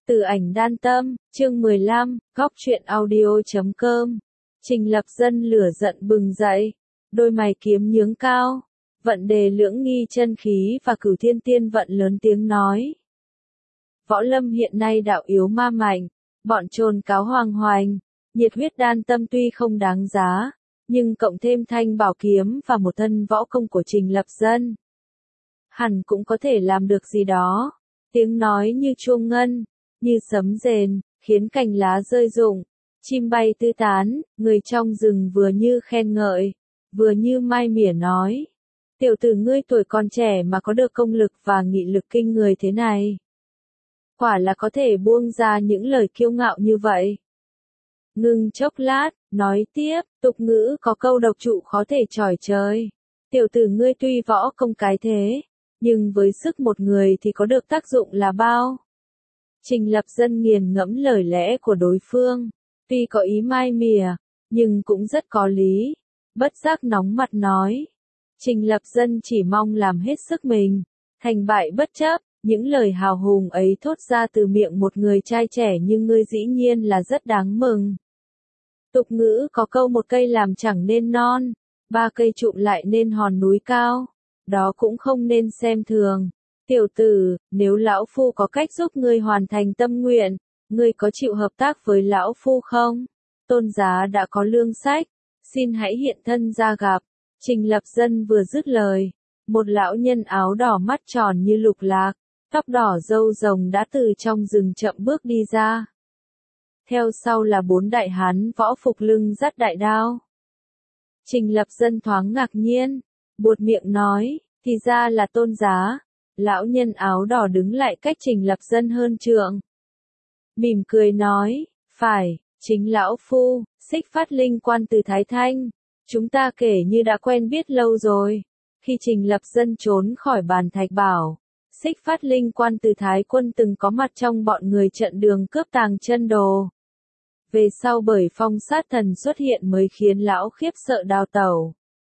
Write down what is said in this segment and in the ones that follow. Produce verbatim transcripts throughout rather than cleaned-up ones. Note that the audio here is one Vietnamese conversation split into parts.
Từ ảnh đan tâm, chương mười lăm, góc truyện audio chấm com. Trình Lập Dân lửa giận bừng dậy, đôi mày kiếm nhướng cao, vận đề lưỡng nghi chân khí và cửu thiên tiên vận lớn tiếng nói. Võ lâm hiện nay đạo yếu ma mạnh, bọn trồn cáo hoàng hoành, nhiệt huyết đan tâm tuy không đáng giá, nhưng cộng thêm thanh bảo kiếm và một thân võ công của Trình Lập Dân, hẳn cũng có thể làm được gì đó. Tiếng nói như chuông ngân, như sấm rền, khiến cành lá rơi rụng, chim bay tứ tán, người trong rừng vừa như khen ngợi, vừa như mai mỉa nói. Tiểu tử ngươi tuổi còn trẻ mà có được công lực và nghị lực kinh người thế này. Quả là có thể buông ra những lời kiêu ngạo như vậy. Ngưng chốc lát, nói tiếp, tục ngữ có câu độc trụ khó thể chỏi trời. Tiểu tử ngươi tuy võ công cái thế, nhưng với sức một người thì có được tác dụng là bao? Trình Lập Dân nghiền ngẫm lời lẽ của đối phương, tuy có ý mai mỉa, nhưng cũng rất có lý, bất giác nóng mặt nói. Trình Lập Dân chỉ mong làm hết sức mình, thành bại bất chấp, những lời hào hùng ấy thốt ra từ miệng một người trai trẻ như ngươi dĩ nhiên là rất đáng mừng. Tục ngữ có câu một cây làm chẳng nên non, ba cây trụm lại nên hòn núi cao, đó cũng không nên xem thường. Tiểu tử, nếu lão phu có cách giúp ngươi hoàn thành tâm nguyện, ngươi có chịu hợp tác với lão phu không? Tôn giá đã có lương sách, xin hãy hiện thân ra gặp. Trình Lập Dân vừa dứt lời, một lão nhân áo đỏ mắt tròn như lục lạc, tóc đỏ râu rồng đã từ trong rừng chậm bước đi ra. Theo sau là bốn đại hán võ phục lưng dắt đại đao. Trình Lập Dân thoáng ngạc nhiên, buột miệng nói, thì ra là tôn giá. Lão nhân áo đỏ đứng lại cách Trình Lập Dân hơn trượng. Mỉm cười nói, phải, chính lão phu, Xích Phát Linh Quan từ Thái Thanh. Chúng ta kể như đã quen biết lâu rồi. Khi Trình Lập Dân trốn khỏi bàn thạch bảo, Xích Phát Linh Quan từ Thái Quân từng có mặt trong bọn người trận đường cướp tàng chân đồ. Về sau bởi phong sát thần xuất hiện mới khiến lão khiếp sợ đào tẩu.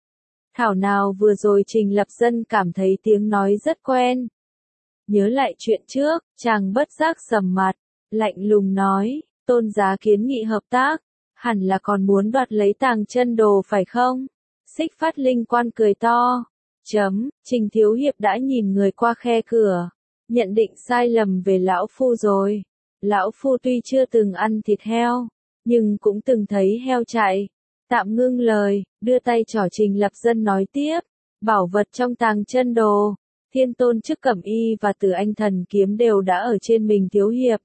Thảo nào vừa rồi Trình Lập Dân cảm thấy tiếng nói rất quen. Nhớ lại chuyện trước, chàng bất giác sầm mặt, lạnh lùng nói, tôn giá kiến nghị hợp tác, hẳn là còn muốn đoạt lấy tàng chân đồ phải không? Xích Phát Linh Quan cười to. Chấm, Trình Thiếu Hiệp đã nhìn người qua khe cửa, nhận định sai lầm về lão phu rồi. Lão phu tuy chưa từng ăn thịt heo, nhưng cũng từng thấy heo chạy. Tạm ngưng lời, đưa tay trỏ Trình Lập Dân nói tiếp, bảo vật trong tàng chân đồ, thiên tôn chức cẩm y và tử anh thần kiếm đều đã ở trên mình Thiếu Hiệp.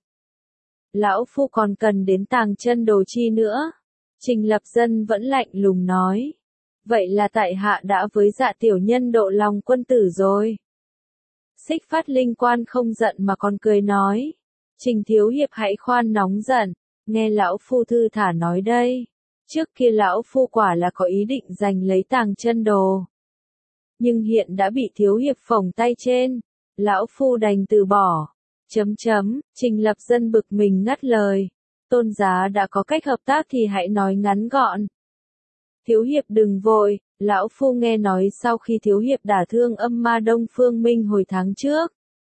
Lão phu còn cần đến tàng chân đồ chi nữa? Trình Lập Dân vẫn lạnh lùng nói. Vậy là tại hạ đã với dạ tiểu nhân độ lòng quân tử rồi. Xích Phát Linh Quan không giận mà còn cười nói. Trình Thiếu Hiệp hãy khoan nóng giận, nghe lão phu thư thả nói đây. Trước kia lão phu quả là có ý định giành lấy tàng chân đồ. Nhưng hiện đã bị Thiếu Hiệp phổng tay trên, lão phu đành từ bỏ. Chấm chấm, Trình Lập Dân bực mình ngắt lời. Tôn giá đã có cách hợp tác thì hãy nói ngắn gọn. Thiếu Hiệp đừng vội, lão phu nghe nói sau khi Thiếu Hiệp đả thương âm ma Đông Phương Minh hồi tháng trước,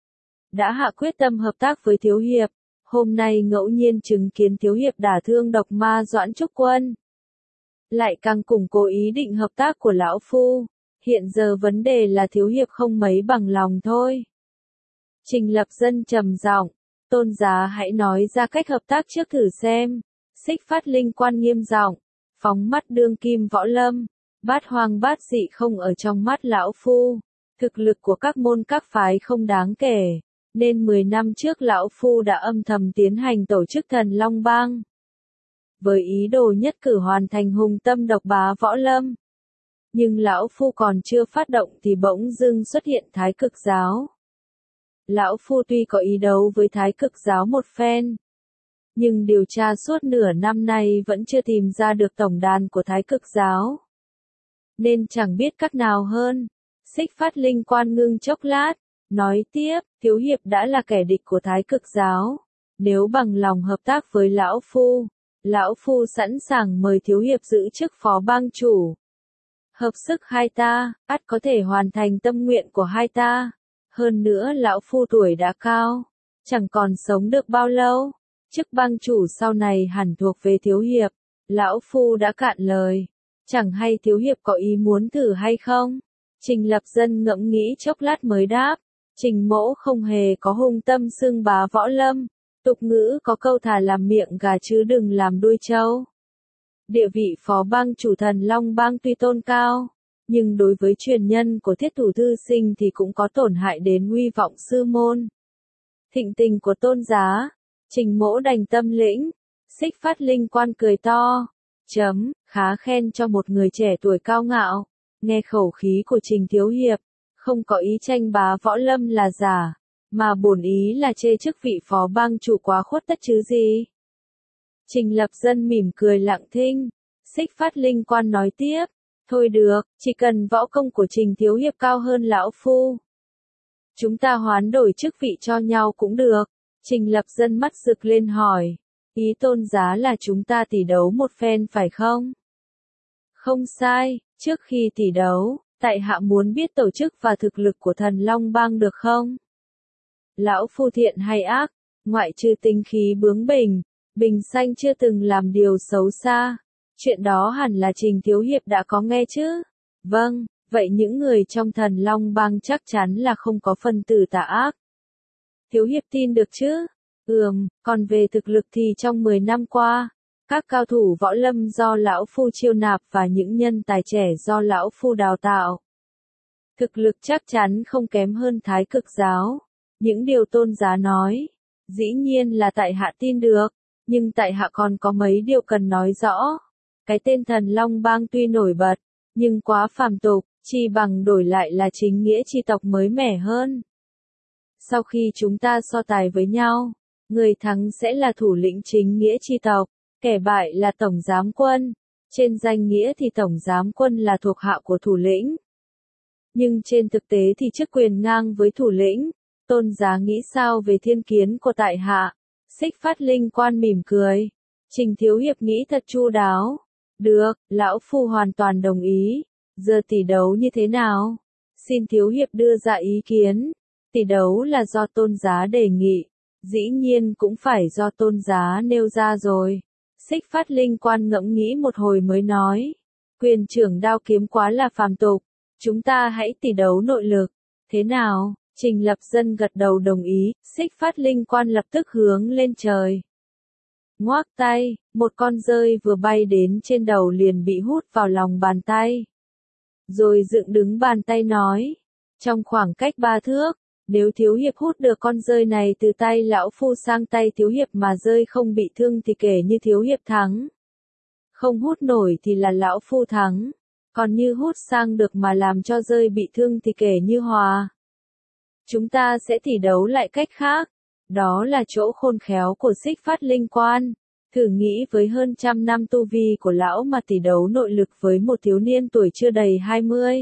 đã hạ quyết tâm hợp tác với Thiếu Hiệp. Hôm nay ngẫu nhiên chứng kiến Thiếu Hiệp đả thương độc ma Doãn Trúc Quân, lại càng củng cố ý định hợp tác của lão phu. Hiện giờ vấn đề là Thiếu Hiệp không mấy bằng lòng thôi. Trình Lập Dân trầm giọng, tôn giá hãy nói ra cách hợp tác trước thử xem. Xích Phát Linh Quan nghiêm giọng, phóng mắt đương kim võ lâm, bát hoang bát dị không ở trong mắt lão phu. Thực lực của các môn các phái không đáng kể, nên mười năm trước lão phu đã âm thầm tiến hành tổ chức Thần Long Bang, với ý đồ nhất cử hoàn thành hùng tâm độc bá võ lâm. Nhưng lão phu còn chưa phát động thì bỗng dưng xuất hiện Thái Cực Giáo. Lão phu tuy có ý đấu với Thái Cực Giáo một phen, nhưng điều tra suốt nửa năm nay vẫn chưa tìm ra được tổng đàn của Thái Cực Giáo, nên chẳng biết cách nào hơn. Xích Phát Linh Quan ngưng chốc lát, nói tiếp, Thiếu Hiệp đã là kẻ địch của Thái Cực Giáo. Nếu bằng lòng hợp tác với lão phu, lão phu sẵn sàng mời Thiếu Hiệp giữ chức phó bang chủ. Hợp sức hai ta, ắt có thể hoàn thành tâm nguyện của hai ta. Hơn nữa lão phu tuổi đã cao, chẳng còn sống được bao lâu. Chức bang chủ sau này hẳn thuộc về Thiếu Hiệp. Lão Phu đã cạn lời. Chẳng hay Thiếu Hiệp có ý muốn thử hay không? Trình Lập Dân ngẫm nghĩ chốc lát mới đáp. Trình mỗ không hề có hung tâm xưng bá võ lâm. Tục ngữ có câu thà làm miệng gà chứ đừng làm đuôi trâu. Địa vị phó bang chủ Thần Long bang tuy tôn cao, nhưng đối với truyền nhân của Thiết Thủ Thư Sinh thì cũng có tổn hại đến uy vọng sư môn. Thịnh tình của tôn giá, Trình mỗ đành tâm lĩnh. Xích Phát Linh Quan cười to. Chấm, khá khen cho một người trẻ tuổi cao ngạo. Nghe khẩu khí của Trình Thiếu Hiệp, không có ý tranh bá võ lâm là giả, mà bổn ý là chê chức vị phó bang chủ quá khuất tất chứ gì. Trình Lập Dân mỉm cười lặng thinh. Xích Phát Linh Quan nói tiếp. Thôi được, chỉ cần võ công của Trình Thiếu Hiệp cao hơn lão phu, chúng ta hoán đổi chức vị cho nhau cũng được. Trình Lập Dân mắt rực lên hỏi. Ý tôn giá là chúng ta tỷ đấu một phen phải không? Không sai, trước khi tỷ đấu, tại hạ muốn biết tổ chức và thực lực của Thần Long bang được không? Lão phu thiện hay ác, ngoại trừ tính khí bướng bỉnh, bình xanh chưa từng làm điều xấu xa. Chuyện đó hẳn là Trình Thiếu Hiệp đã có nghe chứ? Vâng, vậy những người trong Thần Long bang chắc chắn là không có phần tử tà ác. Thiếu Hiệp tin được chứ? Ừm, còn về thực lực thì trong mười năm qua, các cao thủ võ lâm do lão phu chiêu nạp và những nhân tài trẻ do lão phu đào tạo, thực lực chắc chắn không kém hơn Thái Cực giáo. Những điều tôn giá nói, dĩ nhiên là tại hạ tin được, nhưng tại hạ còn có mấy điều cần nói rõ. Cái tên Thần Long bang tuy nổi bật, nhưng quá phàm tục, chi bằng đổi lại là chính nghĩa chi tộc mới mẻ hơn. Sau khi chúng ta so tài với nhau, người thắng sẽ là thủ lĩnh chính nghĩa chi tộc, kẻ bại là tổng giám quân. Trên danh nghĩa thì tổng giám quân là thuộc hạ của thủ lĩnh, nhưng trên thực tế thì chức quyền ngang với thủ lĩnh. Tôn giá nghĩ sao về thiên kiến của tại hạ? Xích Phát Linh Quan mỉm cười. Trình Thiếu Hiệp nghĩ thật chu đáo. Được, lão phu hoàn toàn đồng ý. Giờ tỷ đấu như thế nào? Xin Thiếu Hiệp đưa ra ý kiến. Tỷ đấu là do tôn giá đề nghị, dĩ nhiên cũng phải do tôn giá nêu ra rồi. Xích Phát Linh Quan ngẫm nghĩ một hồi mới nói. Quyền trưởng đao kiếm quá là phàm tục, chúng ta hãy tỷ đấu nội lực. Thế nào? Trình Lập Dân gật đầu đồng ý. Xích Phát Linh Quan lập tức hướng lên trời. Ngoác tay, một con dơi vừa bay đến trên đầu liền bị hút vào lòng bàn tay. Rồi dựng đứng bàn tay nói. Trong khoảng cách ba thước, nếu Thiếu Hiệp hút được con dơi này từ tay lão phu sang tay Thiếu Hiệp mà dơi không bị thương thì kể như Thiếu Hiệp thắng. Không hút nổi thì là lão phu thắng. Còn như hút sang được mà làm cho dơi bị thương thì kể như hòa. Chúng ta sẽ tỷ đấu lại cách khác. Đó là chỗ khôn khéo của Xích Phát Linh Quan. Thử nghĩ với hơn trăm năm tu vi của lão mà tỷ đấu nội lực với một thiếu niên tuổi chưa đầy hai mươi.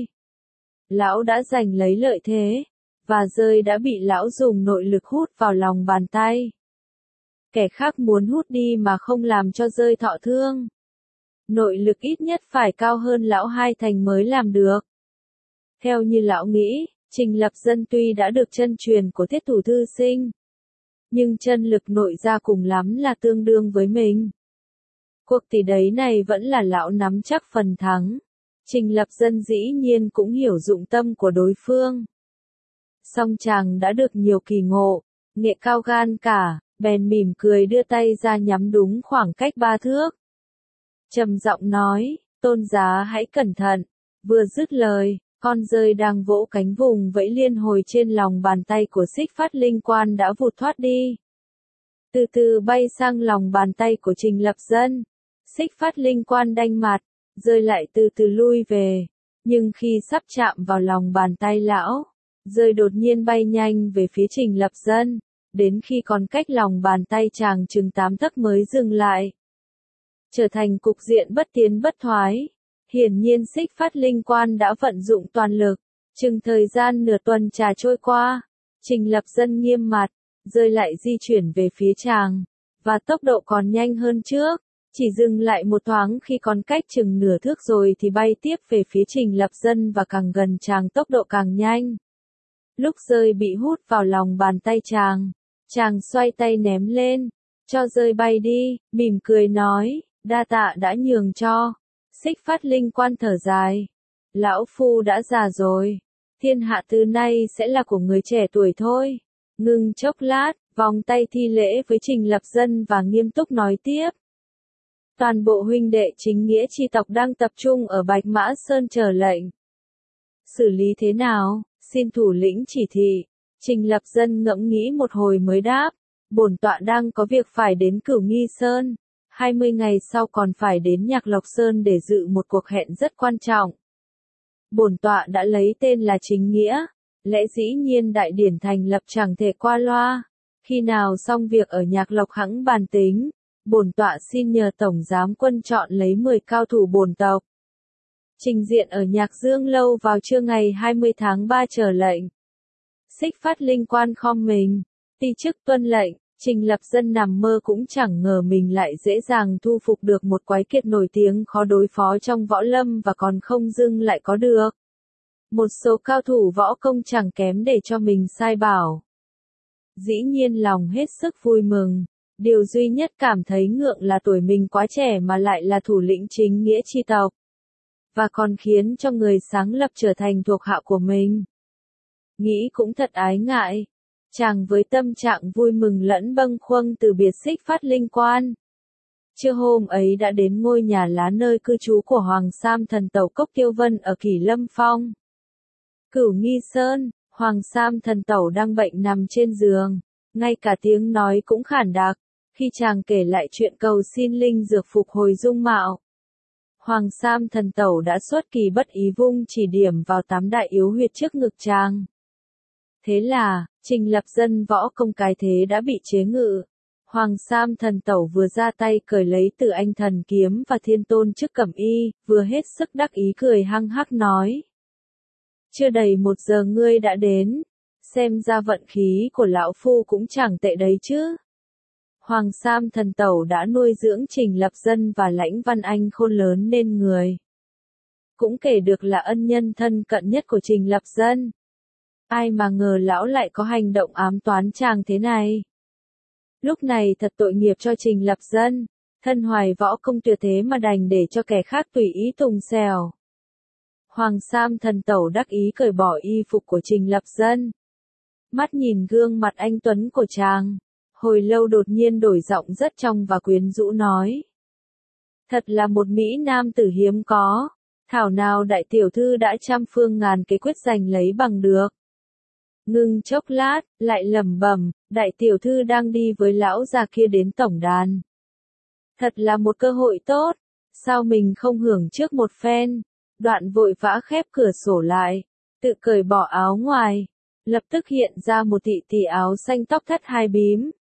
Lão đã giành lấy lợi thế, và dơi đã bị lão dùng nội lực hút vào lòng bàn tay. Kẻ khác muốn hút đi mà không làm cho dơi thọ thương. Nội lực ít nhất phải cao hơn lão hai thành mới làm được. Theo như lão nghĩ, Trình Lập Dân tuy đã được chân truyền của Thiết Thủ Thư Sinh, nhưng chân lực nội ra cùng lắm là tương đương với mình. Cuộc tỷ đấy này vẫn là lão nắm chắc phần thắng. Trình Lập Dân dĩ nhiên cũng hiểu dụng tâm của đối phương. Song chàng đã được nhiều kỳ ngộ, nghệ cao gan cả, bèn mỉm cười đưa tay ra nhắm đúng khoảng cách ba thước. Trầm giọng nói, tôn giá hãy cẩn thận. Vừa dứt lời, con dơi đang vỗ cánh vùng vẫy liên hồi trên lòng bàn tay của Xích Phát Linh Quan đã vụt thoát đi. Từ từ bay sang lòng bàn tay của Trình Lập Dân. Xích Phát Linh Quan đanh mặt, dơi lại từ từ lui về. Nhưng khi sắp chạm vào lòng bàn tay lão, dơi đột nhiên bay nhanh về phía Trình Lập Dân, đến khi còn cách lòng bàn tay chàng chừng tám tấc mới dừng lại. Trở thành cục diện bất tiến bất thoái. Hiển nhiên Xích Phát Linh Quan đã vận dụng toàn lực. Chừng thời gian nửa tuần trà trôi qua, Trình Lập Dân nghiêm mặt, rơi lại di chuyển về phía chàng, và tốc độ còn nhanh hơn trước. Chỉ dừng lại một thoáng khi còn cách chừng nửa thước rồi thì bay tiếp về phía Trình Lập Dân và càng gần chàng tốc độ càng nhanh. Lúc rơi bị hút vào lòng bàn tay chàng, Chàng xoay tay ném lên, cho rơi bay đi, mỉm cười nói, đa tạ đã nhường cho. Xích Phát Linh Quan thở dài. Lão Phu đã già rồi. Thiên hạ từ nay sẽ là của người trẻ tuổi thôi. Ngừng chốc lát, vòng tay thi lễ với Trình Lập Dân và nghiêm túc nói tiếp. Toàn bộ huynh đệ chính nghĩa chi tộc đang tập trung ở Bạch Mã Sơn chờ lệnh. Xử lý thế nào? Xin thủ lĩnh chỉ thị. Trình Lập Dân ngẫm nghĩ một hồi mới đáp. Bổn tọa đang có việc phải đến Cửu Nghi Sơn. hai mươi ngày sau còn phải đến Nhạc Lộc Sơn để dự một cuộc hẹn rất quan trọng. Bổn tọa đã lấy tên là Chính Nghĩa. Lẽ dĩ nhiên đại điển thành lập chẳng thể qua loa. Khi nào xong việc ở Nhạc Lộc hẵng bàn tính. Bổn tọa xin nhờ Tổng Giám Quân chọn lấy mười cao thủ bổn tộc. Trình diện ở Nhạc Dương Lâu vào trưa ngày hai mươi tháng ba chờ lệnh. Xích Phát Linh Quan khom mình, ti chức tuân lệnh. Trình Lập Dân nằm mơ cũng chẳng ngờ mình lại dễ dàng thu phục được một quái kiệt nổi tiếng khó đối phó trong võ lâm và còn không dưng lại có được một số cao thủ võ công chẳng kém để cho mình sai bảo. Dĩ nhiên lòng hết sức vui mừng, điều duy nhất cảm thấy ngượng là tuổi mình quá trẻ mà lại là thủ lĩnh chính nghĩa chi tộc, và còn khiến cho người sáng lập trở thành thuộc hạ của mình. Nghĩ cũng thật ái ngại. Chàng với tâm trạng vui mừng lẫn bâng khuâng từ biệt Xích Phát Linh Quan. Trưa hôm ấy đã đến ngôi nhà lá nơi cư trú của Hoàng Sam Thần Tẩu Cốc Tiêu Vân ở Kỷ Lâm Phong. Cửu Nghi Sơn, Hoàng Sam Thần Tẩu đang bệnh nằm trên giường, ngay cả tiếng nói cũng khản đặc, khi chàng kể lại chuyện cầu xin linh dược phục hồi dung mạo. Hoàng Sam Thần Tẩu đã xuất kỳ bất ý vung chỉ điểm vào tám đại yếu huyệt trước ngực chàng. Thế là, Trình Lập Dân võ công cái thế đã bị chế ngự. Hoàng Sam Thần Tẩu vừa ra tay cởi lấy từ anh thần kiếm và thiên tôn trước cẩm y, vừa hết sức đắc ý cười hăng hắc nói. Chưa đầy một giờ ngươi đã đến, xem ra vận khí của lão phu cũng chẳng tệ đấy chứ. Hoàng Sam Thần Tẩu đã nuôi dưỡng Trình Lập Dân và Lãnh Văn Anh khôn lớn nên người. Cũng kể được là ân nhân thân cận nhất của Trình Lập Dân. Ai mà ngờ lão lại có hành động ám toán chàng thế này. Lúc này thật tội nghiệp cho Trình Lập Dân, thân hoài võ công tuyệt thế mà đành để cho kẻ khác tùy ý tùng xèo. Hoàng Sam Thần Tẩu đắc ý cởi bỏ y phục của Trình Lập Dân. Mắt nhìn gương mặt anh tuấn của chàng, hồi lâu đột nhiên đổi giọng rất trong và quyến rũ nói. Thật là một mỹ nam tử hiếm có, thảo nào đại tiểu thư đã trăm phương ngàn kế quyết giành lấy bằng được. Ngưng chốc lát, lại lẩm bẩm, đại tiểu thư đang đi với lão già kia đến tổng đàn. Thật là một cơ hội tốt, sao mình không hưởng trước một phen. Đoạn vội vã khép cửa sổ lại, tự cởi bỏ áo ngoài, lập tức hiện ra một thị thị áo xanh tóc thắt hai bím.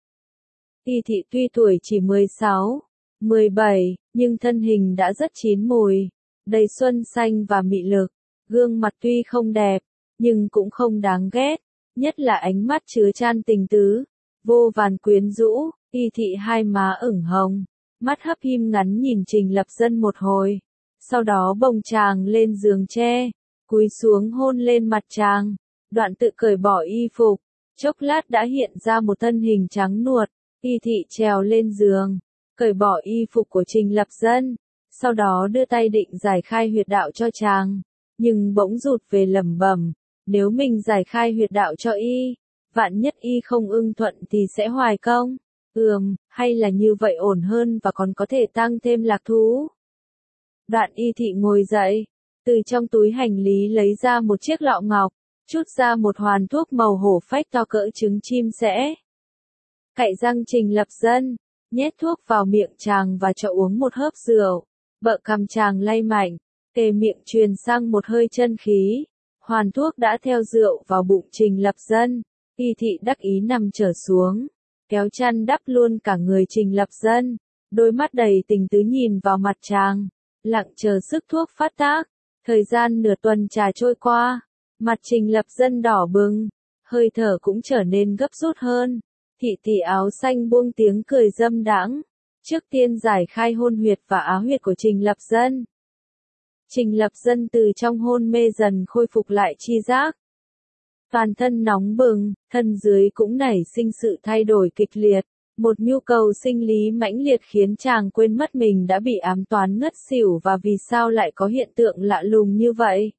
Y thị tuy tuổi chỉ mười sáu, mười bảy, nhưng thân hình đã rất chín mùi, đầy xuân xanh và mị lực, gương mặt tuy không đẹp, nhưng cũng không đáng ghét. Nhất là ánh mắt chứa chan tình tứ, vô vàn quyến rũ. Y thị hai má ửng hồng, mắt hấp hím ngắn nhìn Trình Lập Dân một hồi, sau đó bồng chàng lên giường tre, cúi xuống hôn lên mặt chàng, đoạn tự cởi bỏ y phục, chốc lát đã hiện ra một thân hình trắng nuột. Y thị trèo lên giường, cởi bỏ y phục của Trình Lập Dân, sau đó đưa tay định giải khai huyệt đạo cho chàng, nhưng bỗng rụt về lẩm bẩm. Nếu mình giải khai huyệt đạo cho y, vạn nhất y không ưng thuận thì sẽ hoài công. Ừm, hay là như vậy ổn hơn và còn có thể tăng thêm lạc thú. Đoạn y thị ngồi dậy, từ trong túi hành lý lấy ra một chiếc lọ ngọc, trút ra một hoàn thuốc màu hổ phách to cỡ trứng chim sẻ. Cạy răng Trình Lập Dân, nhét thuốc vào miệng chàng và cho uống một hớp rượu. Bợ cằm chàng lay mạnh, kề miệng truyền sang một hơi chân khí. Hoàn thuốc đã theo rượu vào bụng Trình Lập Dân, y thị đắc ý nằm trở xuống, kéo chăn đắp luôn cả người Trình Lập Dân, đôi mắt đầy tình tứ nhìn vào mặt chàng, lặng chờ sức thuốc phát tác. Thời gian nửa tuần trà trôi qua, mặt Trình Lập Dân đỏ bừng, hơi thở cũng trở nên gấp rút hơn. Thị thị áo xanh buông tiếng cười dâm đãng, trước tiên giải khai hôn huyệt và á huyệt của Trình Lập Dân. Trình Lập Dân từ trong hôn mê dần khôi phục lại tri giác. Toàn thân nóng bừng, thân dưới cũng nảy sinh sự thay đổi kịch liệt. Một nhu cầu sinh lý mãnh liệt khiến chàng quên mất mình đã bị ám toán ngất xỉu và vì sao lại có hiện tượng lạ lùng như vậy.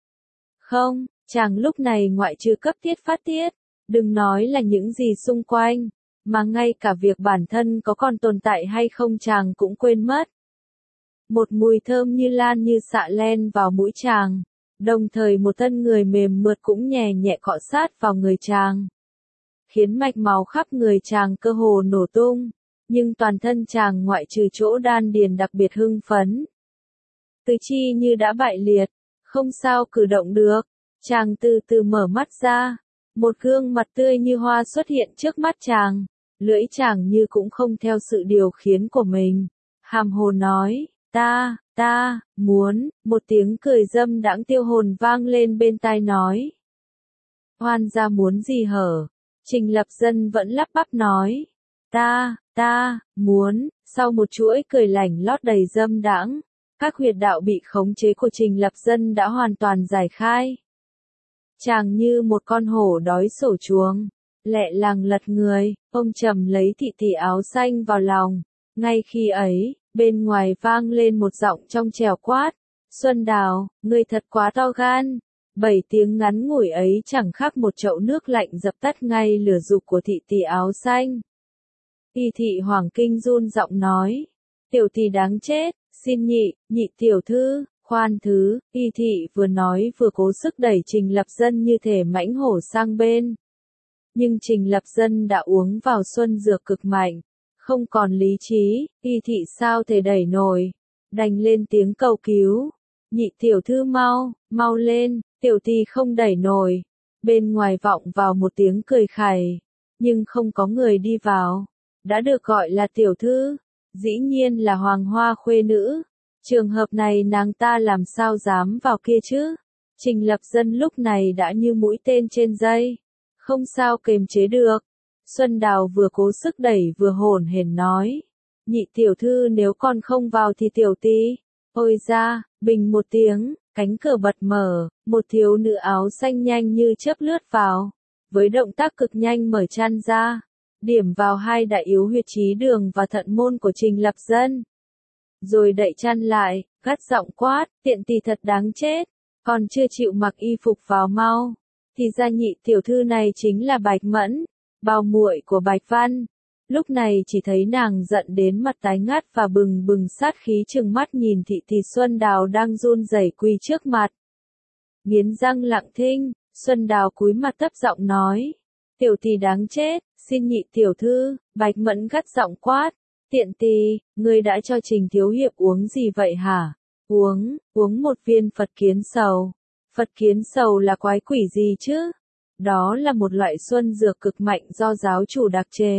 Không, chàng lúc này ngoại trừ cấp thiết phát tiết, đừng nói là những gì xung quanh, mà ngay cả việc bản thân có còn tồn tại hay không chàng cũng quên mất. Một mùi thơm như lan như xạ len vào mũi chàng, đồng thời một thân người mềm mượt cũng nhẹ nhẹ cọ sát vào người chàng, khiến mạch máu khắp người chàng cơ hồ nổ tung, nhưng toàn thân chàng ngoại trừ chỗ đan điền đặc biệt hưng phấn. Tứ chi như đã bại liệt, không sao cử động được, chàng từ từ mở mắt ra, một gương mặt tươi như hoa xuất hiện trước mắt chàng, lưỡi chàng như cũng không theo sự điều khiển của mình, hàm hồ nói, ta, ta, muốn, một tiếng cười dâm đãng tiêu hồn vang lên bên tai nói. Hoan gia muốn gì hở? Trình Lập Dân vẫn lắp bắp nói, ta, ta, muốn, sau một chuỗi cười lảnh lót đầy dâm đãng, các huyệt đạo bị khống chế của Trình Lập Dân đã hoàn toàn giải khai. Chàng như một con hổ đói sổ chuồng, lẹ làng lật người, ông trầm lấy thị thị áo xanh vào lòng, ngay khi ấy, bên ngoài vang lên một giọng trong trẻo quát, Xuân Đào, ngươi thật quá to gan. Bảy tiếng ngắn ngủi ấy chẳng khác một chậu nước lạnh dập tắt ngay lửa dục của thị tỷ áo xanh. Y thị Hoàng Kinh run giọng nói, tiểu tỷ đáng chết, xin nhị, nhị tiểu thư, khoan thứ, y thị vừa nói vừa cố sức đẩy Trình Lập Dân như thể mãnh hổ sang bên. Nhưng Trình Lập Dân đã uống vào xuân dược cực mạnh, không còn lý trí, y thị sao thể đẩy nổi, đành lên tiếng cầu cứu, nhị tiểu thư mau, mau lên. Tiểu tỷ không đẩy nổi, bên ngoài vọng vào một tiếng cười khẩy, nhưng không có người đi vào, đã được gọi là tiểu thư, dĩ nhiên là Hoàng Hoa khuê nữ, trường hợp này nàng ta làm sao dám vào kia chứ, Trình Lập Dân lúc này đã như mũi tên trên dây, không sao kềm chế được, Xuân Đào vừa cố sức đẩy vừa hổn hển nói, nhị tiểu thư nếu con không vào thì tiểu tỷ, ôi ra, bình một tiếng. Cánh cửa bật mở, một thiếu nữ áo xanh nhanh như chớp lướt vào, với động tác cực nhanh mở chăn ra, điểm vào hai đại yếu huyệt trí đường và thận môn của Trình Lập Dân. Rồi đậy chăn lại, gắt giọng quát, tiện tỳ thật đáng chết, còn chưa chịu mặc y phục vào mau. Thì ra nhị tiểu thư này chính là Bạch Mẫn, bào muội của Bạch Văn. Lúc này chỉ thấy nàng giận đến mặt tái ngắt và bừng bừng sát khí trừng mắt nhìn thị thị Xuân Đào đang run rẩy quỳ trước mặt. Nghiến răng lặng thinh, Xuân Đào cúi mặt thấp giọng nói, tiểu tỷ đáng chết, xin nhị tiểu thư, Bạch Mẫn gắt giọng quát, tiện tỳ, ngươi đã cho Trình thiếu hiệp uống gì vậy hả? Uống, uống một viên Phật kiến sầu. Phật kiến sầu là quái quỷ gì chứ? Đó là một loại xuân dược cực mạnh do giáo chủ đặc chế.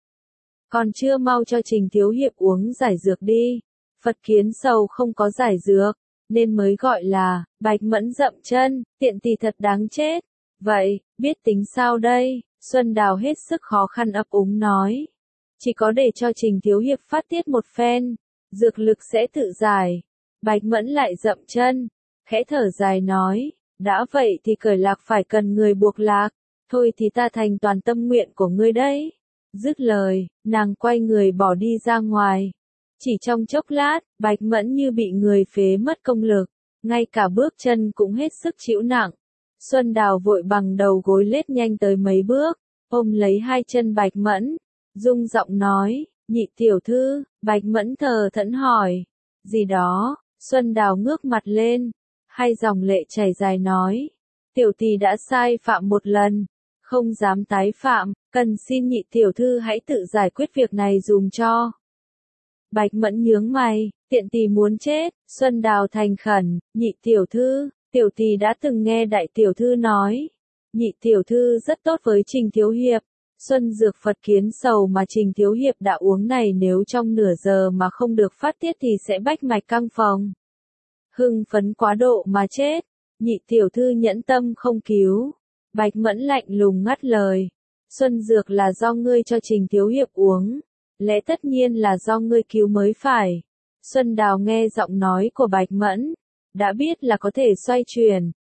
Còn chưa mau cho Trình thiếu hiệp uống giải dược đi. Phật kiến sầu không có giải dược, nên mới gọi là, Bạch Mẫn dậm chân, tiện tỳ thật đáng chết. Vậy, biết tính sao đây? Xuân Đào hết sức khó khăn ấp úng nói. Chỉ có để cho Trình thiếu hiệp phát tiết một phen, dược lực sẽ tự giải. Bạch Mẫn lại dậm chân, khẽ thở dài nói, đã vậy thì cởi lạc phải cần người buộc lạc, thôi thì ta thành toàn tâm nguyện của ngươi đấy. Dứt lời, nàng quay người bỏ đi ra ngoài. Chỉ trong chốc lát, Bạch Mẫn như bị người phế mất công lực, ngay cả bước chân cũng hết sức chịu nặng. Xuân Đào vội bằng đầu gối lết nhanh tới mấy bước, ôm lấy hai chân Bạch Mẫn, rung giọng nói, nhị tiểu thư. Bạch Mẫn thờ thẫn hỏi, gì đó? Xuân Đào ngước mặt lên, hai dòng lệ chảy dài nói, tiểu tỷ đã sai phạm một lần, không dám tái phạm, cần xin nhị tiểu thư hãy tự giải quyết việc này dùm cho. Bạch Mẫn nhướng mày, tiện tỷ muốn chết. Xuân Đào thành khẩn, nhị tiểu thư, tiểu tỷ đã từng nghe đại tiểu thư nói, nhị tiểu thư rất tốt với Trình thiếu hiệp. Xuân dược Phật kiến sầu mà Trình thiếu hiệp đã uống này nếu trong nửa giờ mà không được phát tiết thì sẽ bách mạch căng phòng. Hưng phấn quá độ mà chết, nhị tiểu thư nhẫn tâm không cứu. Bạch Mẫn lạnh lùng ngắt lời, xuân dược là do ngươi cho Trình thiếu hiệp uống, lẽ tất nhiên là do ngươi cứu mới phải. Xuân Đào nghe giọng nói của Bạch Mẫn, đã biết là có thể xoay chuyển,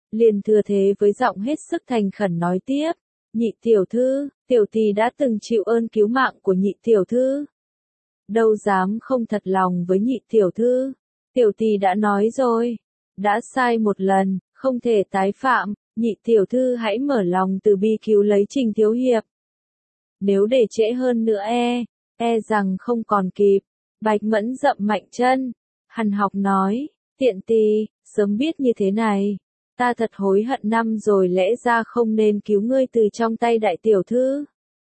liền thừa thế với giọng hết sức thành khẩn nói tiếp, nhị tiểu thư, tiểu tỷ đã từng chịu ơn cứu mạng của nhị tiểu thư. Đâu dám không thật lòng với nhị tiểu thư, tiểu tỷ đã nói rồi, đã sai một lần, không thể tái phạm, nhị tiểu thư hãy mở lòng từ bi cứu lấy Trình thiếu hiệp. Nếu để trễ hơn nữa e, e rằng không còn kịp. Bạch Mẫn dậm mạnh chân, hằn học nói, tiện tì, sớm biết như thế này, ta thật hối hận năm rồi, lẽ ra không nên cứu ngươi từ trong tay đại tiểu thư.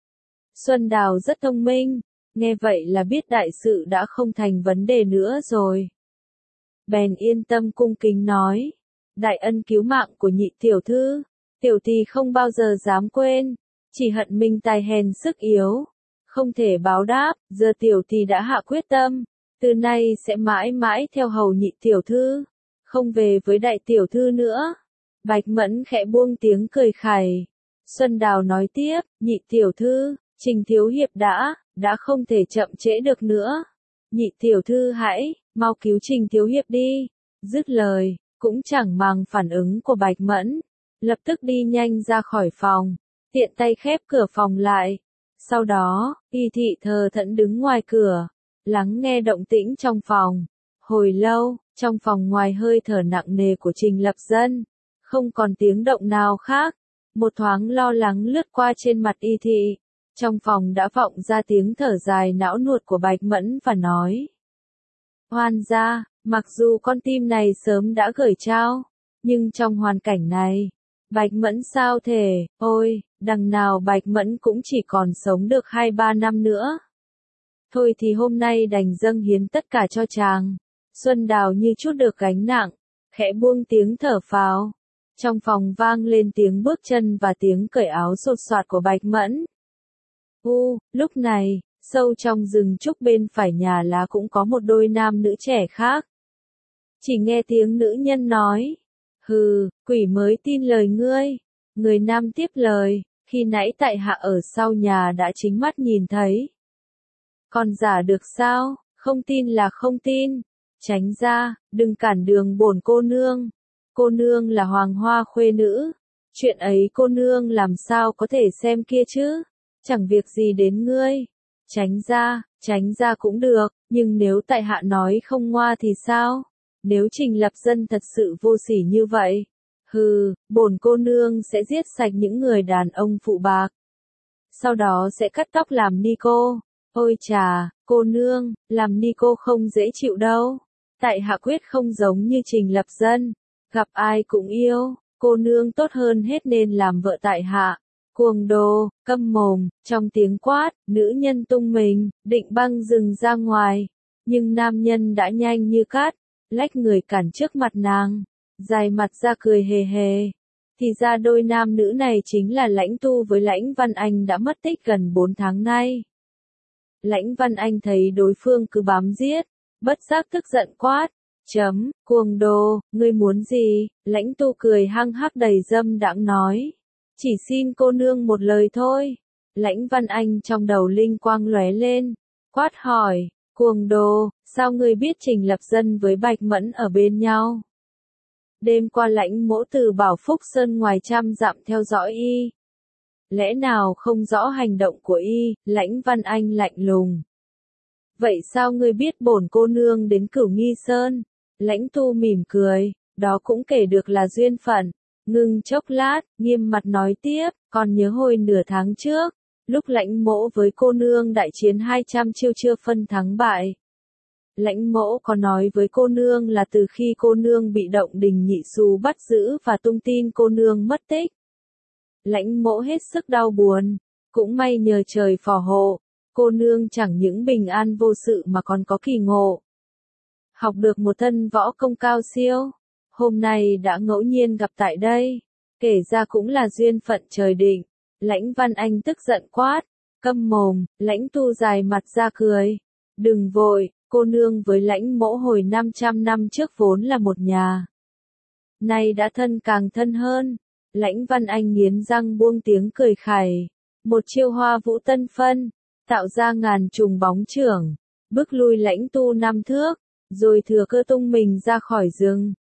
Xuân Đào rất thông minh, nghe vậy là biết đại sự đã không thành vấn đề nữa rồi. Bèn yên tâm cung kính nói, đại ân cứu mạng của nhị tiểu thư, tiểu tỷ không bao giờ dám quên, chỉ hận mình tài hèn sức yếu, không thể báo đáp, giờ tiểu tỷ đã hạ quyết tâm, từ nay sẽ mãi mãi theo hầu nhị tiểu thư, không về với đại tiểu thư nữa. Bạch Mẫn khẽ buông tiếng cười khẩy. Xuân Đào nói tiếp, nhị tiểu thư, Trình thiếu hiệp đã, đã không thể chậm trễ được nữa. Nhị tiểu thư hãy, mau cứu Trình thiếu hiệp đi. Dứt lời, cũng chẳng màng phản ứng của Bạch Mẫn, lập tức đi nhanh ra khỏi phòng, tiện tay khép cửa phòng lại. Sau đó, Y thị thờ thẫn đứng ngoài cửa, lắng nghe động tĩnh trong phòng. Hồi lâu, trong phòng ngoài hơi thở nặng nề của Trình Lập Dân, không còn tiếng động nào khác. Một thoáng lo lắng lướt qua trên mặt Y thị. Trong phòng đã vọng ra tiếng thở dài não nuột của Bạch Mẫn và nói. Hoan gia, mặc dù con tim này sớm đã gửi trao, nhưng trong hoàn cảnh này, Bạch Mẫn sao thể, ôi, đằng nào Bạch Mẫn cũng chỉ còn sống được hai ba năm nữa. Thôi thì hôm nay đành dâng hiến tất cả cho chàng. Xuân Đào như chút được gánh nặng, khẽ buông tiếng thở phào. Trong phòng vang lên tiếng bước chân và tiếng cởi áo sột soạt của Bạch Mẫn. U, lúc này, sâu trong rừng trúc bên phải nhà lá cũng có một đôi nam nữ trẻ khác. Chỉ nghe tiếng nữ nhân nói, hừ, quỷ mới tin lời ngươi. Người nam tiếp lời, khi nãy tại hạ ở sau nhà đã chính mắt nhìn thấy. Còn giả được sao, không tin là không tin. Tránh ra, đừng cản đường bổn cô nương. Cô nương là hoàng hoa khuê nữ. Chuyện ấy cô nương làm sao có thể xem kia chứ. Chẳng việc gì đến ngươi. Tránh ra, tránh ra cũng được, nhưng nếu tại hạ nói không ngoa thì sao? Nếu Trình Lập Dân thật sự vô sỉ như vậy, hừ, bổn cô nương sẽ giết sạch những người đàn ông phụ bạc. Sau đó sẽ cắt tóc làm ni cô. Ôi chà, cô nương, làm ni cô không dễ chịu đâu. Tại hạ quyết không giống như Trình Lập Dân, gặp ai cũng yêu, cô nương tốt hơn hết nên làm vợ tại hạ. Cuồng đồ, câm mồm, trong tiếng quát, nữ nhân tung mình, định băng rừng ra ngoài. Nhưng nam nhân đã nhanh như cát, lách người cản trước mặt nàng, dài mặt ra cười hề hề. Thì ra đôi nam nữ này chính là Lãnh Tu với Lãnh Văn Anh đã mất tích gần bốn tháng nay. Lãnh Văn Anh thấy đối phương cứ bám giết, bất giác tức giận quát, chấm, cuồng đồ, ngươi muốn gì? Lãnh Tu cười hăng hắc đầy dâm đãng nói. Chỉ xin cô nương một lời thôi. Lãnh Văn Anh trong đầu linh quang lóe lên, quát hỏi, cuồng đồ, sao ngươi biết Trình Lập Dân với Bạch Mẫn ở bên nhau? Đêm qua Lãnh mỗ từ Bảo Phúc Sơn ngoài trăm dặm theo dõi y. Lẽ nào không rõ hành động của y? Lãnh Văn Anh lạnh lùng. Vậy sao ngươi biết bổn cô nương đến Cửu Nghi Sơn? Lãnh Tu mỉm cười, đó cũng kể được là duyên phận. Ngưng chốc lát, nghiêm mặt nói tiếp, còn nhớ hồi nửa tháng trước, lúc Lãnh mỗ với cô nương đại chiến hai trăm chiêu chưa phân thắng bại. Lãnh mỗ có nói với cô nương là từ khi cô nương bị Động Đình Nhị Xù bắt giữ và tung tin cô nương mất tích. Lãnh mỗ hết sức đau buồn, cũng may nhờ trời phò hộ, cô nương chẳng những bình an vô sự mà còn có kỳ ngộ. Học được một thân võ công cao siêu. Hôm nay đã ngẫu nhiên gặp tại đây, kể ra cũng là duyên phận trời định. Lãnh Văn Anh tức giận quát, câm mồm. Lãnh Tu dài mặt ra cười, đừng vội, cô nương với Lãnh mỗ hồi năm trăm năm trước vốn là một nhà. Nay đã thân càng thân hơn. Lãnh Văn Anh nghiến răng buông tiếng cười khẩy, một chiêu Hoa Vũ Tân Phân, tạo ra ngàn trùng bóng chưởng, bước lui Lãnh Tu năm thước, rồi thừa cơ tung mình ra khỏi rừng.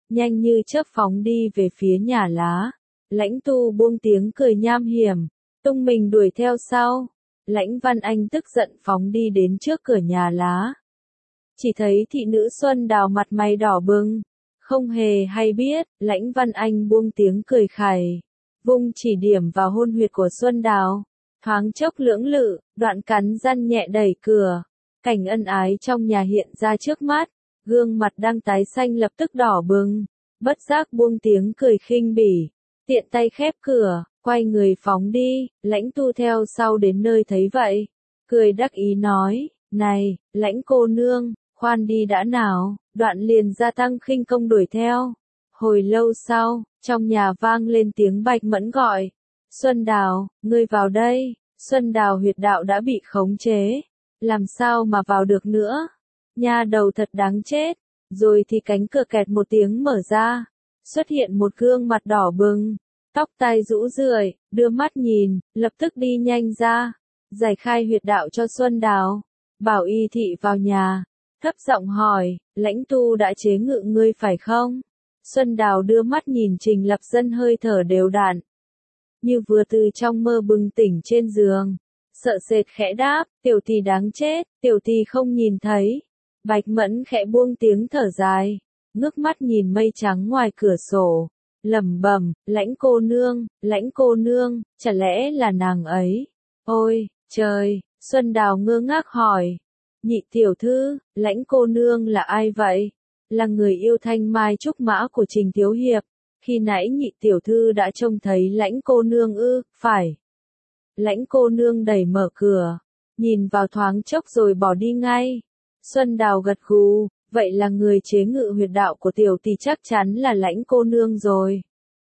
nhanh như chớp phóng đi về phía nhà lá. Lãnh Tu buông tiếng cười nham hiểm, tung mình đuổi theo sau. Lãnh Văn Anh tức giận phóng đi đến trước cửa nhà lá. Chỉ thấy thị nữ Xuân Đào mặt mày đỏ bừng, không hề hay biết, Lãnh Văn Anh buông tiếng cười khẩy, vung chỉ điểm vào hôn huyệt của Xuân Đào. Thoáng chốc lưỡng lự, đoạn cắn răng nhẹ đẩy cửa. Cảnh ân ái trong nhà hiện ra trước mắt, gương mặt đang tái xanh lập tức đỏ bừng, bất giác buông tiếng cười khinh bỉ, tiện tay khép cửa, quay người phóng đi. Lãnh Tu theo sau đến nơi thấy vậy, cười đắc ý nói, này, Lãnh cô nương, khoan đi đã nào, đoạn liền gia tăng khinh công đuổi theo. Hồi lâu sau, trong nhà vang lên tiếng Bạch Mẫn gọi, Xuân Đào, ngươi vào đây. Xuân Đào huyệt đạo đã bị khống chế, làm sao mà vào được nữa, nha đầu thật đáng chết. Rồi thì cánh cửa kẹt một tiếng mở ra, xuất hiện một gương mặt đỏ bừng, tóc tai rũ rượi, đưa mắt nhìn, lập tức đi nhanh ra, giải khai huyệt đạo cho Xuân Đào, bảo y thị vào nhà, thấp giọng hỏi, Lãnh Tu đã chế ngự ngươi phải không? Xuân Đào đưa mắt nhìn Trình Lập Dân hơi thở đều đặn, như vừa từ trong mơ bừng tỉnh trên giường, sợ sệt khẽ đáp, tiểu tỷ đáng chết, tiểu tỷ không nhìn thấy. Bạch Mẫn khẽ buông tiếng thở dài, ngước mắt nhìn mây trắng ngoài cửa sổ, lẩm bẩm, Lãnh cô nương, Lãnh cô nương, chả lẽ là nàng ấy? Ôi, trời, Xuân Đào ngơ ngác hỏi, nhị tiểu thư, Lãnh cô nương là ai vậy? Là người yêu Thanh Mai Trúc Mã của Trình Thiếu Hiệp. Khi nãy nhị tiểu thư đã trông thấy Lãnh cô nương ư? Phải. Lãnh cô nương đẩy mở cửa, nhìn vào thoáng chốc rồi bỏ đi ngay. Xuân Đào gật gù, vậy là người chế ngự huyệt đạo của tiểu tỷ chắc chắn là Lãnh cô nương rồi.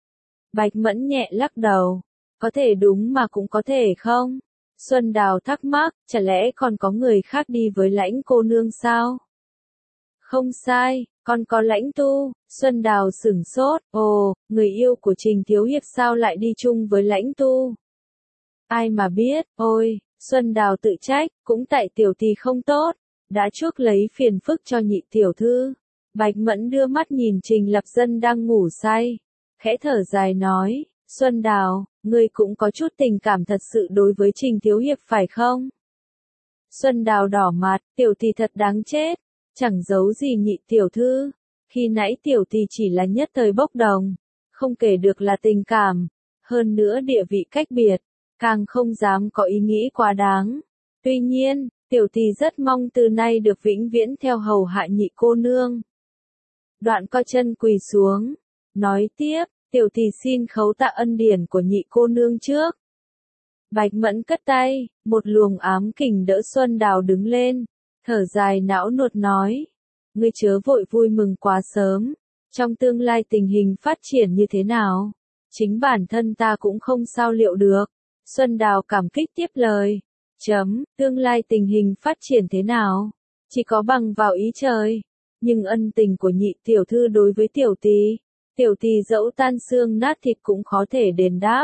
Bạch Mẫn nhẹ lắc đầu, có thể đúng mà cũng có thể không. Xuân Đào thắc mắc, chả lẽ còn có người khác đi với Lãnh cô nương sao? Không sai, còn có Lãnh Tu. Xuân Đào sửng sốt, ồ, người yêu của Trình Thiếu Hiệp sao lại đi chung với Lãnh Tu? Ai mà biết, ôi, Xuân Đào tự trách, cũng tại tiểu tỷ không tốt, đã chuốc lấy phiền phức cho nhị tiểu thư. Bạch Mẫn đưa mắt nhìn Trình Lập Dân đang ngủ say, khẽ thở dài nói, Xuân Đào, ngươi cũng có chút tình cảm thật sự đối với Trình Thiếu Hiệp phải không? Xuân Đào đỏ mặt, tiểu tỷ thật đáng chết, chẳng giấu gì nhị tiểu thư, khi nãy tiểu tỷ chỉ là nhất thời bốc đồng, không kể được là tình cảm, hơn nữa địa vị cách biệt, càng không dám có ý nghĩ quá đáng. Tuy nhiên, tiểu tỷ rất mong từ nay được vĩnh viễn theo hầu hạ nhị cô nương. Đoạn co chân quỳ xuống, nói tiếp, tiểu tỷ xin khấu tạ ân điển của nhị cô nương trước. Bạch Mẫn cất tay, một luồng ám kình đỡ Xuân Đào đứng lên, thở dài não nuột nói, ngươi chớ vội vui mừng quá sớm, trong tương lai tình hình phát triển như thế nào, chính bản thân ta cũng không sao liệu được. Xuân Đào cảm kích tiếp lời, chấm, tương lai tình hình phát triển thế nào, chỉ có bằng vào ý trời, nhưng ân tình của nhị tiểu thư đối với tiểu tỷ, tiểu tỷ dẫu tan xương nát thịt cũng khó thể đền đáp.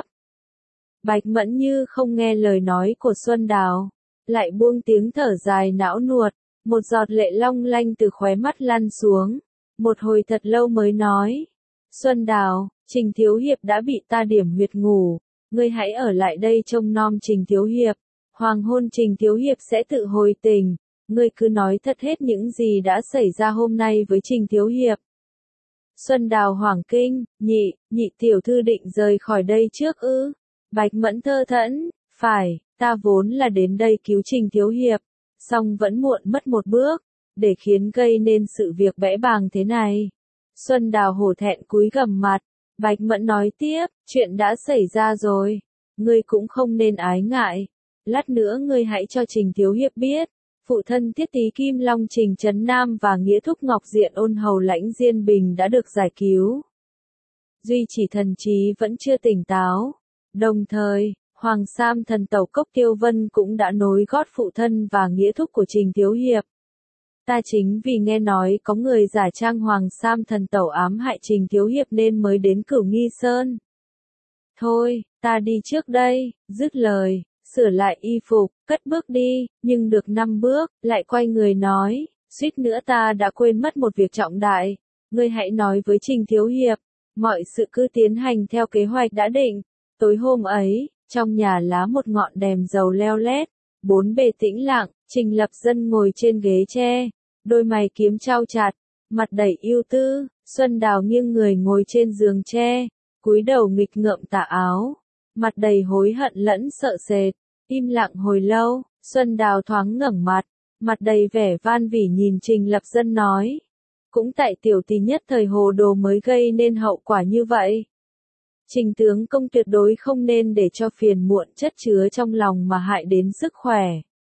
Bạch Mẫn như không nghe lời nói của Xuân Đào, lại buông tiếng thở dài não nuột, một giọt lệ long lanh từ khóe mắt lăn xuống, một hồi thật lâu mới nói, Xuân Đào, Trình Thiếu Hiệp đã bị ta điểm huyệt ngủ, ngươi hãy ở lại đây trông nom Trình Thiếu Hiệp, hoàng hôn Trình Thiếu Hiệp sẽ tự hồi tình, ngươi cứ nói thật hết những gì đã xảy ra hôm nay với Trình Thiếu Hiệp. Xuân Đào hoảng kinh, nhị, nhị tiểu thư định rời khỏi đây trước ư? Bạch Mẫn thơ thẫn, phải, ta vốn là đến đây cứu Trình Thiếu Hiệp, song vẫn muộn mất một bước, để khiến gây nên sự việc bẽ bàng thế này. Xuân Đào hổ thẹn cúi gằm mặt, Bạch Mẫn nói tiếp, chuyện đã xảy ra rồi, ngươi cũng không nên ái ngại, lát nữa ngươi hãy cho Trình Thiếu Hiệp biết, phụ thân Thiết Tý Kim Long Trình Trấn Nam và nghĩa thúc Ngọc Diện Ôn Hầu Lãnh Diên Bình đã được giải cứu. Duy chỉ thần trí vẫn chưa tỉnh táo, đồng thời, Hoàng Sam thần tẩu Cốc Tiêu Vân cũng đã nối gót phụ thân và nghĩa thúc của Trình Thiếu Hiệp. Ta chính vì nghe nói có người giả trang Hoàng Sam thần tẩu ám hại Trình Thiếu Hiệp nên mới đến Cửu Nghi Sơn. Thôi, ta đi trước đây, dứt lời, sửa lại y phục, cất bước đi, nhưng được năm bước, lại quay người nói, suýt nữa ta đã quên mất một việc trọng đại. Ngươi hãy nói với Trình Thiếu Hiệp, mọi sự cứ tiến hành theo kế hoạch đã định. Tối hôm ấy, trong nhà lá một ngọn đèn dầu leo lét, bốn bề tĩnh lặng, Trình Lập Dân ngồi trên ghế tre, đôi mày kiếm chau chặt, mặt đầy ưu tư. Xuân Đào nghiêng người ngồi trên giường tre, cúi đầu nghịch ngợm tà áo, mặt đầy hối hận lẫn sợ sệt. Im lặng hồi lâu, Xuân Đào thoáng ngẩng mặt, mặt đầy vẻ van vỉ nhìn Trình Lập Dân nói. Cũng tại tiểu tỷ nhất thời hồ đồ mới gây nên hậu quả như vậy. Trình tướng công tuyệt đối không nên để cho phiền muộn chất chứa trong lòng mà hại đến sức khỏe.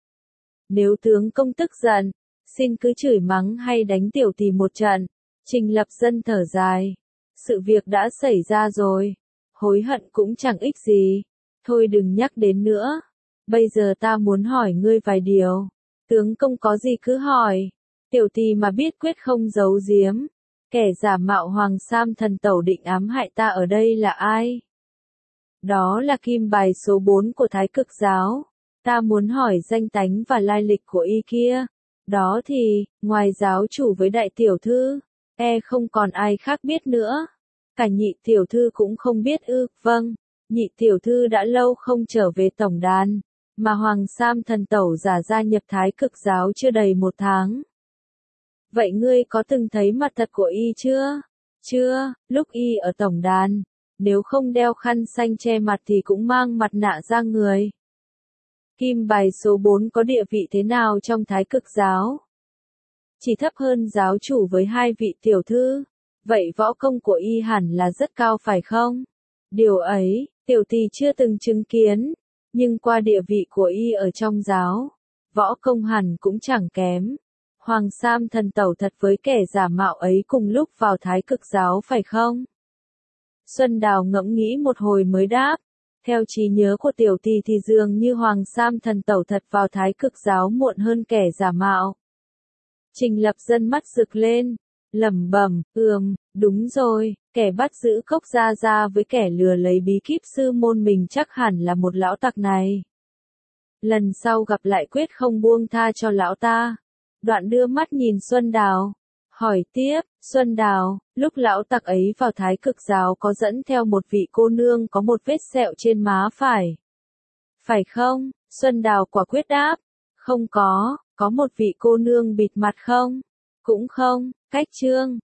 Nếu tướng công tức giận, xin cứ chửi mắng hay đánh tiểu tỷ một trận. Trình Lập Dân thở dài. Sự việc đã xảy ra rồi. Hối hận cũng chẳng ích gì. Thôi đừng nhắc đến nữa. Bây giờ ta muốn hỏi ngươi vài điều. Tướng công có gì cứ hỏi. Tiểu tỷ mà biết quyết không giấu giếm. Kẻ giả mạo Hoàng Sam thần tẩu định ám hại ta ở đây là ai? Đó là kim bài số bốn của Thái Cực giáo. Ta muốn hỏi danh tánh và lai lịch của y kia. Đó thì, ngoài giáo chủ với đại tiểu thư, e không còn ai khác biết nữa. Cả nhị tiểu thư cũng không biết ư? Vâng, nhị tiểu thư đã lâu không trở về tổng đàn, mà Hoàng Sam thần tẩu giả gia nhập Thái Cực giáo chưa đầy một tháng. Vậy ngươi có từng thấy mặt thật của y chưa? Chưa, lúc y ở tổng đàn, nếu không đeo khăn xanh che mặt thì cũng mang mặt nạ ra người. Kim bài số bốn có địa vị thế nào trong Thái Cực giáo? Chỉ thấp hơn giáo chủ với hai vị tiểu thư. Vậy võ công của y hẳn là rất cao phải không? Điều ấy, tiểu tỷ chưa từng chứng kiến, nhưng qua địa vị của y ở trong giáo, võ công hẳn cũng chẳng kém. Hoàng Sam thần tẩu thật với kẻ giả mạo ấy cùng lúc vào Thái Cực giáo phải không? Xuân Đào ngẫm nghĩ một hồi mới đáp. Theo trí nhớ của tiểu tỷ thì dường như Hoàng Sam thần tẩu thật vào Thái Cực giáo muộn hơn kẻ giả mạo. Trình Lập Dân mắt rực lên, lẩm bẩm, ừm, đúng rồi, kẻ bắt giữ Cốc Gia Gia với kẻ lừa lấy bí kíp sư môn mình chắc hẳn là một lão tặc này. Lần sau gặp lại quyết không buông tha cho lão ta. Đoạn đưa mắt nhìn Xuân Đào, hỏi tiếp, Xuân Đào, lúc lão tặc ấy vào Thái Cực giáo có dẫn theo một vị cô nương có một vết sẹo trên má phải. Phải không? Xuân Đào quả quyết đáp. Không có, có một vị cô nương bịt mặt không? Cũng không, cách chương.